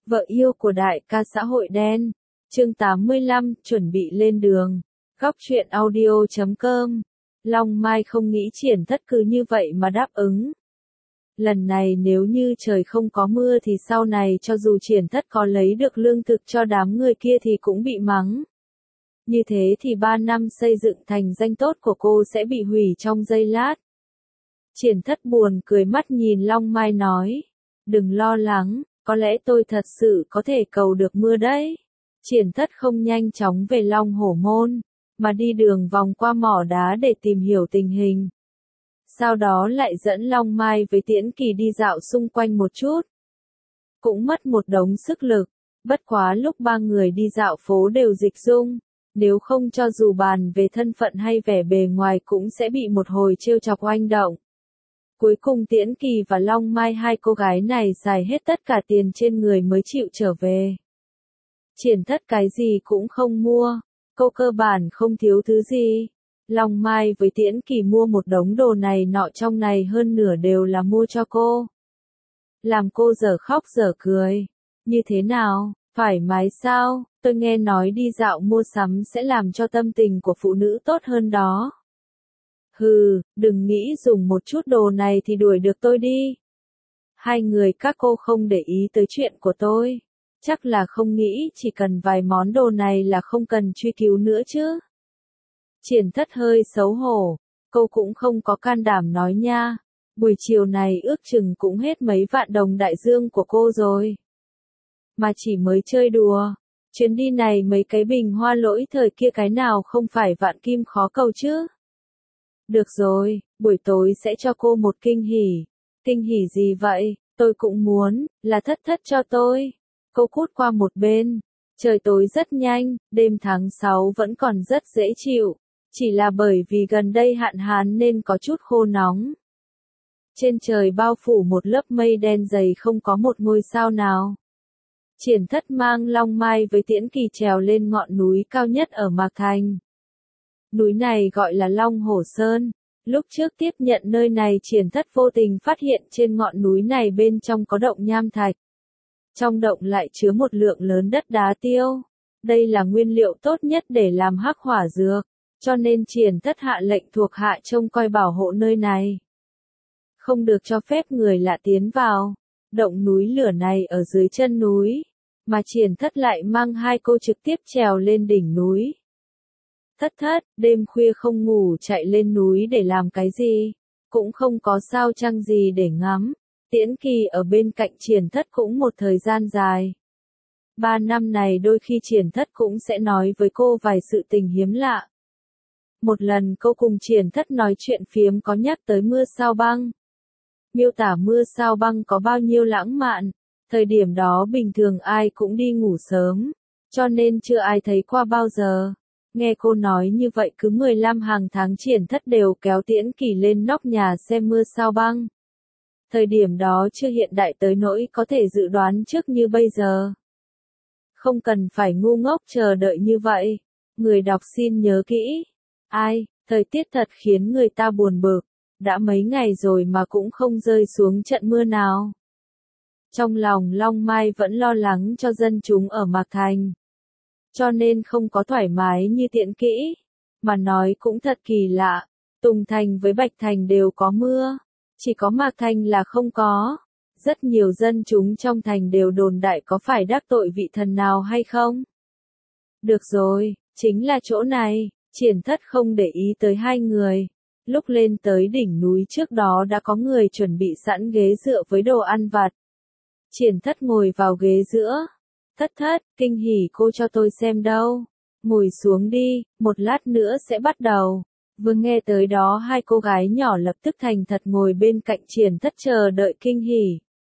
Vợ yêu của đại ca xã hội đen. Chương 85, chuẩn bị lên đường. Góc truyện audio.com. Long Mai không nghĩ Triển Thất cứ như vậy mà đáp ứng. Lần này nếu như trời không có mưa thì sau này cho dù Triển Thất có lấy được lương thực cho đám người kia thì cũng bị mắng. Như thế thì 3 năm xây dựng thành danh tốt của cô sẽ bị hủy trong giây lát. Triển Thất buồn cười mắt nhìn Long Mai nói. Đừng lo lắng, có lẽ tôi thật sự có thể cầu được mưa đấy. Triển Thất không nhanh chóng về Long Hổ Môn, mà đi đường vòng qua mỏ đá để tìm hiểu tình hình. Sau đó lại dẫn Long Mai với Tiễn Kỳ đi dạo xung quanh một chút. Cũng mất một đống sức lực, bất quá lúc ba người đi dạo phố đều dịch dung, nếu không cho dù bàn về thân phận hay vẻ bề ngoài cũng sẽ bị một hồi trêu chọc oanh động. Cuối cùng Tiễn Kỳ và Long Mai hai cô gái này xài hết tất cả tiền trên người mới chịu trở về. Triển Thất cái gì cũng không mua, cô cơ bản không thiếu thứ gì. Long Mai với Tiễn Kỳ mua một đống đồ này nọ trong này hơn nửa đều là mua cho cô. Làm cô dở khóc dở cười. Như thế nào, thoải mái sao, tôi nghe nói đi dạo mua sắm sẽ làm cho tâm tình của phụ nữ tốt hơn đó. Hừ, đừng nghĩ dùng một chút đồ này thì đuổi được tôi đi. Hai người các cô không để ý tới chuyện của tôi. Chắc là không nghĩ chỉ cần vài món đồ này là không cần truy cứu nữa chứ. Triển Thất hơi xấu hổ, cô cũng không có can đảm nói nha. Buổi chiều này ước chừng cũng hết mấy vạn đồng đại dương của cô rồi. Mà chỉ mới chơi đùa, chuyến đi này mấy cái bình hoa lỗi thời kia cái nào không phải vạn kim khó cầu chứ. Được rồi, buổi tối sẽ cho cô một kinh hỉ. Kinh hỉ gì vậy, tôi cũng muốn, là thất thất cho tôi. Cô cút qua một bên. Trời tối rất nhanh, đêm tháng 6 vẫn còn rất dễ chịu. Chỉ là bởi vì gần đây hạn hán nên có chút khô nóng. Trên trời bao phủ một lớp mây đen dày không có một ngôi sao nào. Triển Thất mang Long Mai với Tiễn Kỳ trèo lên ngọn núi cao nhất ở Mạc Thành. Núi này gọi là Long Hổ Sơn. Lúc trước tiếp nhận nơi này Triển Thất vô tình phát hiện trên ngọn núi này bên trong có động nham thạch. Trong động lại chứa một lượng lớn đất đá tiêu. Đây là nguyên liệu tốt nhất để làm hắc hỏa dược, cho nên Triển Thất hạ lệnh thuộc hạ trông coi bảo hộ nơi này. Không được cho phép người lạ tiến vào. Động núi lửa này ở dưới chân núi, mà Triển Thất lại mang hai cô trực tiếp trèo lên đỉnh núi. Thất thất, đêm khuya không ngủ chạy lên núi để làm cái gì, cũng không có sao trăng gì để ngắm. Tiễn Kỳ ở bên cạnh Triển Thất cũng một thời gian dài. 3 năm này đôi khi Triển Thất cũng sẽ nói với cô vài sự tình hiếm lạ. Một lần cô cùng Triển Thất nói chuyện phiếm có nhắc tới mưa sao băng. Miêu tả mưa sao băng có bao nhiêu lãng mạn. Thời điểm đó bình thường ai cũng đi ngủ sớm, cho nên chưa ai thấy qua bao giờ. Nghe cô nói như vậy cứ 15 hàng tháng Triển Thất đều kéo Tiễn Kỳ lên nóc nhà xem mưa sao băng. Thời điểm đó chưa hiện đại tới nỗi có thể dự đoán trước như bây giờ. Không cần phải ngu ngốc chờ đợi như vậy. Người đọc xin nhớ kỹ. Ai, thời tiết thật khiến người ta buồn bực. Đã mấy ngày rồi mà cũng không rơi xuống trận mưa nào. Trong lòng Long Mai vẫn lo lắng cho dân chúng ở Mạc Thành. Cho nên không có thoải mái như Tiễn Kỹ. Mà nói cũng thật kỳ lạ. Tùng Thành với Bạch Thành đều có mưa. Chỉ có Mạc Thành là không có. Rất nhiều dân chúng trong thành đều đồn đại có phải đắc tội vị thần nào hay không. Được rồi, chính là chỗ này. Triển Thất không để ý tới hai người. Lúc lên tới đỉnh núi trước đó đã có người chuẩn bị sẵn ghế dựa với đồ ăn vặt. Triển Thất ngồi vào ghế giữa. Thất thất, kinh hỉ cô cho tôi xem đâu. Ngồi xuống đi, một lát nữa sẽ bắt đầu. Vừa nghe tới đó hai cô gái nhỏ lập tức thành thật ngồi bên cạnh Triển Thất chờ đợi kinh hỉ.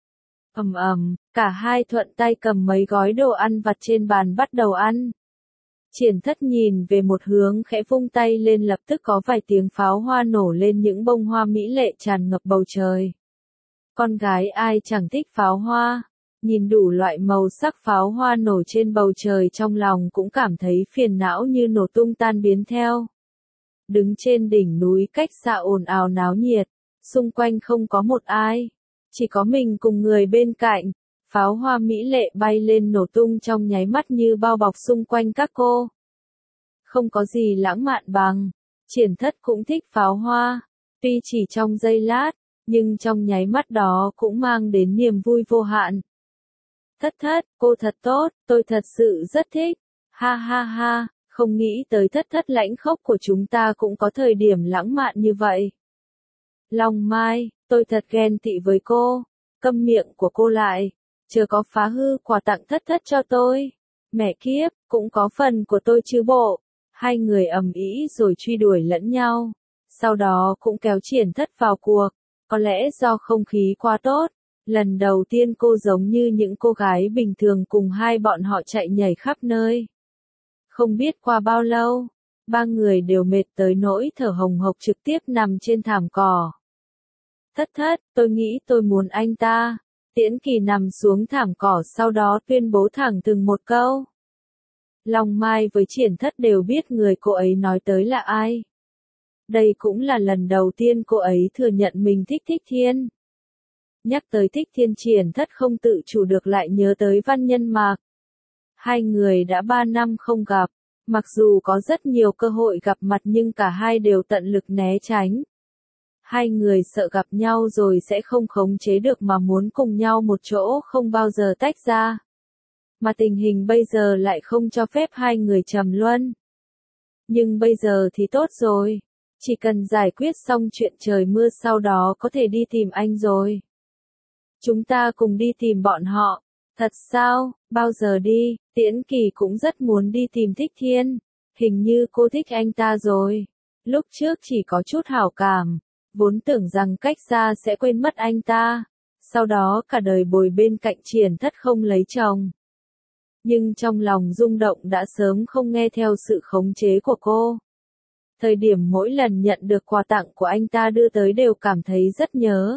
Cả hai thuận tay cầm mấy gói đồ ăn vặt trên bàn bắt đầu ăn. Triển Thất nhìn về một hướng khẽ vung tay lên lập tức có vài tiếng pháo hoa nổ lên những bông hoa mỹ lệ tràn ngập bầu trời. Con gái ai chẳng thích pháo hoa, nhìn đủ loại màu sắc pháo hoa nổ trên bầu trời trong lòng cũng cảm thấy phiền não như nổ tung tan biến theo. Đứng trên đỉnh núi cách xa ồn ào náo nhiệt, xung quanh không có một ai, chỉ có mình cùng người bên cạnh. Pháo hoa mỹ lệ bay lên nổ tung trong nháy mắt như bao bọc xung quanh các cô. Không có gì lãng mạn bằng. Triển Thất cũng thích pháo hoa. Tuy chỉ trong giây lát, nhưng trong nháy mắt đó cũng mang đến niềm vui vô hạn. Thất Thất, cô thật tốt, tôi thật sự rất thích. Ha ha ha, không nghĩ tới Thất Thất lãnh khốc của chúng ta cũng có thời điểm lãng mạn như vậy. Long Mai, tôi thật ghen tị với cô. Câm miệng của cô lại. Chưa có phá hư quà tặng Thất Thất cho tôi. Mẹ kiếp, cũng có phần của tôi chứ bộ. Hai người ầm ĩ rồi truy đuổi lẫn nhau. Sau đó cũng kéo Triển Thất vào cuộc. Có lẽ do không khí quá tốt. Lần đầu tiên cô giống như những cô gái bình thường cùng hai bọn họ chạy nhảy khắp nơi. Không biết qua bao lâu, ba người đều mệt tới nỗi thở hồng hộc trực tiếp nằm trên thảm cỏ. Thất Thất, tôi nghĩ tôi muốn anh ta. Tiễn Kỳ nằm xuống thảm cỏ sau đó tuyên bố thẳng từng một câu. Long Mai với Triển Thất đều biết người cô ấy nói tới là ai. Đây cũng là lần đầu tiên cô ấy thừa nhận mình thích Thích Thiên. Nhắc tới Thích Thiên, Triển Thất không tự chủ được lại nhớ tới Văn Nhân Mạc. Hai người đã 3 năm không gặp, mặc dù có rất nhiều cơ hội gặp mặt nhưng cả hai đều tận lực né tránh. Hai người sợ gặp nhau rồi sẽ không khống chế được mà muốn cùng nhau một chỗ không bao giờ tách ra. Mà tình hình bây giờ lại không cho phép hai người trầm luân. Nhưng bây giờ thì tốt rồi. Chỉ cần giải quyết xong chuyện trời mưa sau đó có thể đi tìm anh rồi. Chúng ta cùng đi tìm bọn họ. Thật sao, bao giờ đi? Tiễn Kỳ cũng rất muốn đi tìm Thích Thiên. Hình như cô thích anh ta rồi. Lúc trước chỉ có chút hảo cảm. Vốn tưởng rằng cách xa sẽ quên mất anh ta. Sau đó cả đời bồi bên cạnh Triển Thất không lấy chồng. Nhưng trong lòng rung động đã sớm không nghe theo sự khống chế của cô. Thời điểm mỗi lần nhận được quà tặng của anh ta đưa tới đều cảm thấy rất nhớ.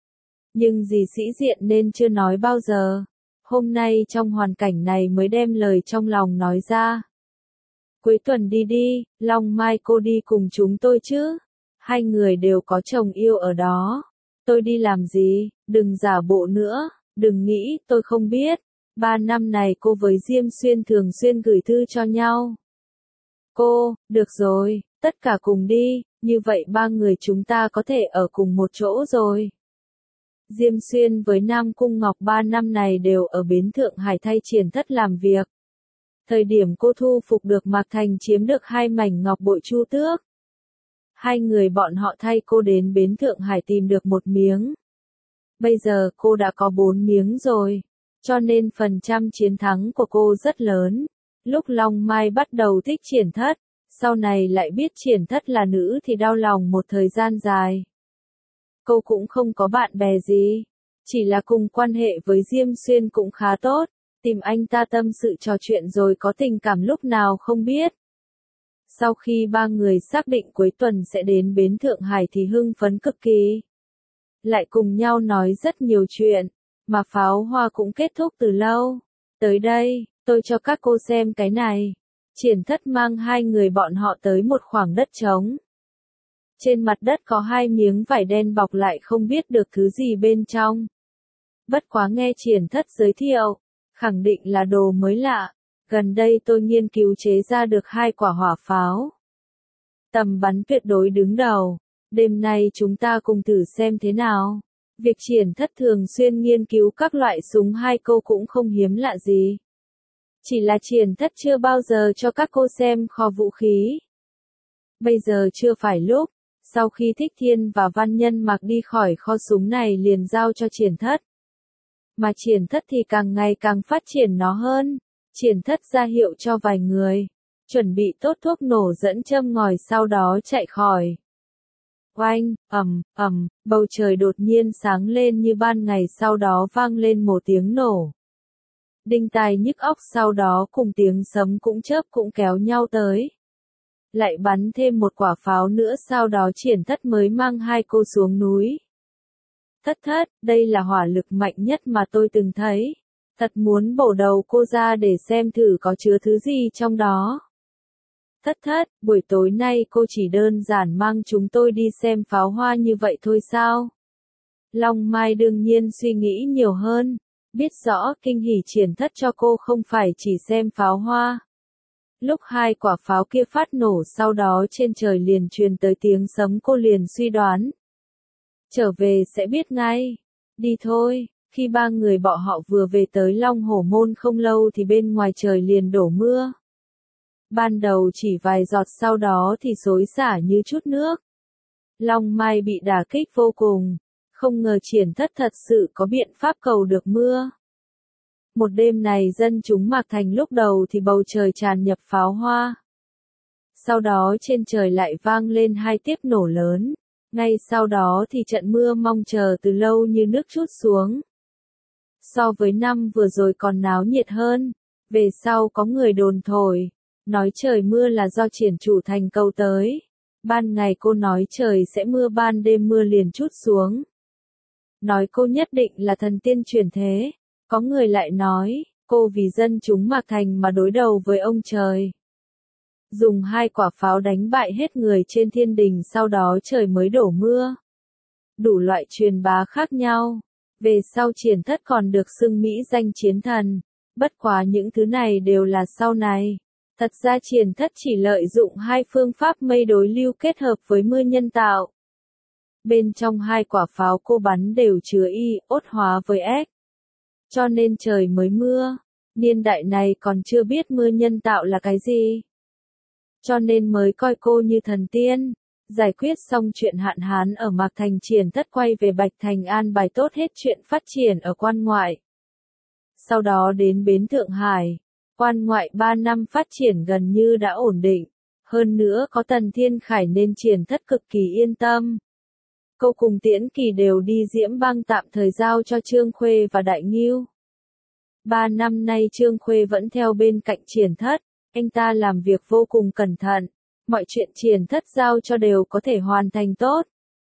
Nhưng dì sĩ diện nên chưa nói bao giờ. Hôm nay trong hoàn cảnh này mới đem lời trong lòng nói ra. Cuối tuần đi đi, Long Mai cô đi cùng chúng tôi chứ. Hai người đều có chồng yêu ở đó. Tôi đi làm gì, đừng giả bộ nữa, đừng nghĩ tôi không biết. 3 năm này cô với Diêm Xuyên thường xuyên gửi thư cho nhau. Cô, được rồi, tất cả cùng đi, như vậy ba người chúng ta có thể ở cùng một chỗ rồi. Diêm Xuyên với Nam Cung Ngọc 3 năm này đều ở bến Thượng Hải thay Triển Thất làm việc. Thời điểm cô thu phục được Mạc Thành chiếm được 2 mảnh ngọc bội chu tước. Hai người bọn họ thay cô đến bến Thượng Hải tìm được 1 miếng. Bây giờ cô đã có 4 miếng rồi, cho nên phần trăm chiến thắng của cô rất lớn. Lúc Long Mai bắt đầu thích Triển Thất, sau này lại biết Triển Thất là nữ thì đau lòng một thời gian dài. Cô cũng không có bạn bè gì, chỉ là cùng quan hệ với Diêm Xuyên cũng khá tốt, tìm anh ta tâm sự trò chuyện rồi có tình cảm lúc nào không biết. Sau khi ba người xác định cuối tuần sẽ đến bến Thượng Hải thì hưng phấn cực kỳ. Lại cùng nhau nói rất nhiều chuyện, mà pháo hoa cũng kết thúc từ lâu. Tới đây, tôi cho các cô xem cái này. Triển Thất mang hai người bọn họ tới một khoảng đất trống. Trên mặt đất có 2 miếng vải đen bọc lại không biết được thứ gì bên trong. Bất quá nghe Triển Thất giới thiệu, khẳng định là đồ mới lạ. Gần đây tôi nghiên cứu chế ra được 2 quả hỏa pháo. Tầm bắn tuyệt đối đứng đầu. Đêm nay chúng ta cùng thử xem thế nào. Việc Triển Thất thường xuyên nghiên cứu các loại súng 2 câu cũng không hiếm lạ gì. Chỉ là Triển Thất chưa bao giờ cho các cô xem kho vũ khí. Bây giờ chưa phải lúc. Sau khi Thích Thiên và Văn Nhân Mạc đi khỏi kho súng này liền giao cho Triển Thất. Mà Triển Thất thì càng ngày càng phát triển nó hơn. Triển Thất ra hiệu cho vài người. Chuẩn bị tốt thuốc nổ dẫn châm ngòi sau đó chạy khỏi. Oanh, bầu trời đột nhiên sáng lên như ban ngày sau đó vang lên một tiếng nổ. Đinh tai nhức óc sau đó cùng tiếng sấm cũng chớp cũng kéo nhau tới. Lại bắn thêm một quả pháo nữa sau đó Triển Thất mới mang 2 cô xuống núi. Thất Thất, đây là hỏa lực mạnh nhất mà tôi từng thấy. Thật muốn bổ đầu cô ra để xem thử có chứa thứ gì trong đó. Thất Thất, buổi tối nay cô chỉ đơn giản mang chúng tôi đi xem pháo hoa như vậy thôi sao? Long Mai đương nhiên suy nghĩ nhiều hơn. Biết rõ kinh hỉ triển thất cho cô không phải chỉ xem pháo hoa. Lúc hai quả pháo kia phát nổ sau đó trên trời liền truyền tới tiếng sấm cô liền suy đoán. Trở về sẽ biết ngay. Đi thôi, khi ba người bọn họ vừa về tới Long Hổ Môn không lâu thì bên ngoài trời liền đổ mưa. Ban đầu chỉ vài giọt sau đó thì xối xả như chút nước. Long Mai bị đả kích vô cùng, không ngờ triển thất thật sự có biện pháp cầu được mưa. Một đêm này dân chúng Mạc Thành lúc đầu thì bầu trời tràn nhập pháo hoa. Sau đó trên trời lại vang lên hai tiếp nổ lớn, ngay sau đó thì trận mưa mong chờ từ lâu như nước trút xuống. So với năm vừa rồi còn náo nhiệt hơn, về sau có người đồn thổi, nói trời mưa là do triển chủ thành cầu tới. Ban ngày cô nói trời sẽ mưa ban đêm mưa liền trút xuống. Nói cô nhất định là thần tiên chuyển thế. Có người lại nói, cô vì dân chúng Mạc Thành mà đối đầu với ông trời. Dùng hai quả pháo đánh bại hết người trên thiên đình sau đó trời mới đổ mưa. Đủ loại truyền bá khác nhau. Về sau triển thất còn được xưng mỹ danh chiến thần. Bất quá những thứ này đều là sau này. Thật ra triển thất chỉ lợi dụng hai phương pháp mây đối lưu kết hợp với mưa nhân tạo. Bên trong hai quả pháo cô bắn đều chứa iốt hóa với S. Cho nên trời mới mưa. Niên đại này còn chưa biết mưa nhân tạo là cái gì. Cho nên mới coi cô như thần tiên. Giải quyết xong chuyện hạn hán ở Mạc Thành triển thất quay về Bạch Thành an bài tốt hết chuyện phát triển ở quan ngoại. Sau đó đến bến Thượng Hải. Quan ngoại 3 năm phát triển gần như đã ổn định. Hơn nữa có Tần Thiên Khải nên triển thất cực kỳ yên tâm. Cô cùng Tiễn Kỳ đều đi Diễm Bang tạm thời giao cho Trương Khuê và Đại Ngưu. 3 năm nay Trương Khuê vẫn theo bên cạnh triển thất, anh ta làm việc vô cùng cẩn thận, mọi chuyện triển thất giao cho đều có thể hoàn thành tốt.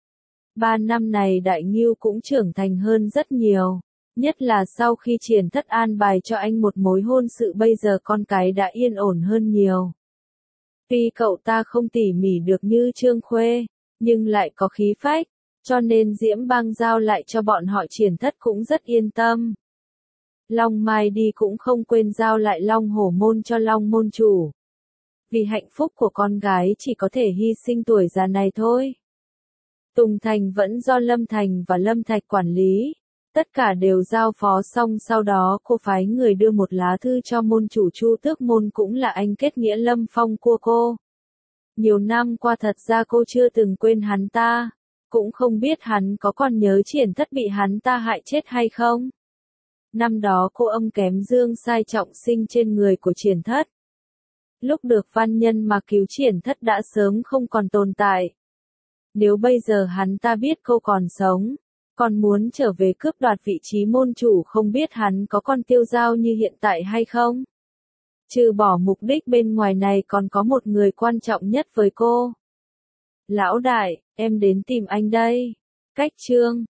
3 năm này Đại Ngưu cũng trưởng thành hơn rất nhiều, nhất là sau khi triển thất an bài cho anh một mối hôn sự bây giờ con cái đã yên ổn hơn nhiều. Tuy cậu ta không tỉ mỉ được như Trương Khuê, nhưng lại có khí phách, cho nên Diễm Bang giao lại cho bọn họ triển thất cũng rất yên tâm. Long Mai đi cũng không quên giao lại Long Hổ Môn cho Long Môn chủ. Vì hạnh phúc của con gái chỉ có thể hy sinh tuổi già này thôi. Tùng Thành vẫn do Lâm Thành và Lâm Thạch quản lý. Tất cả đều giao phó xong sau đó cô phái người đưa một lá thư cho môn chủ Chu Tước Môn cũng là anh kết nghĩa Lâm Phong của cô. Nhiều năm qua thật ra cô chưa từng quên hắn ta. Cũng không biết hắn có còn nhớ triển thất bị hắn ta hại chết hay không. Năm đó cô âm kém dương sai trọng sinh trên người của triển thất. Lúc được văn nhân mà cứu triển thất đã sớm không còn tồn tại. Nếu bây giờ hắn ta biết cô còn sống, còn muốn trở về cướp đoạt vị trí môn chủ không biết hắn có còn tiêu dao như hiện tại hay không. Trừ bỏ mục đích bên ngoài này còn có một người quan trọng nhất với cô. Lão đại, em đến tìm anh đây. Cách chương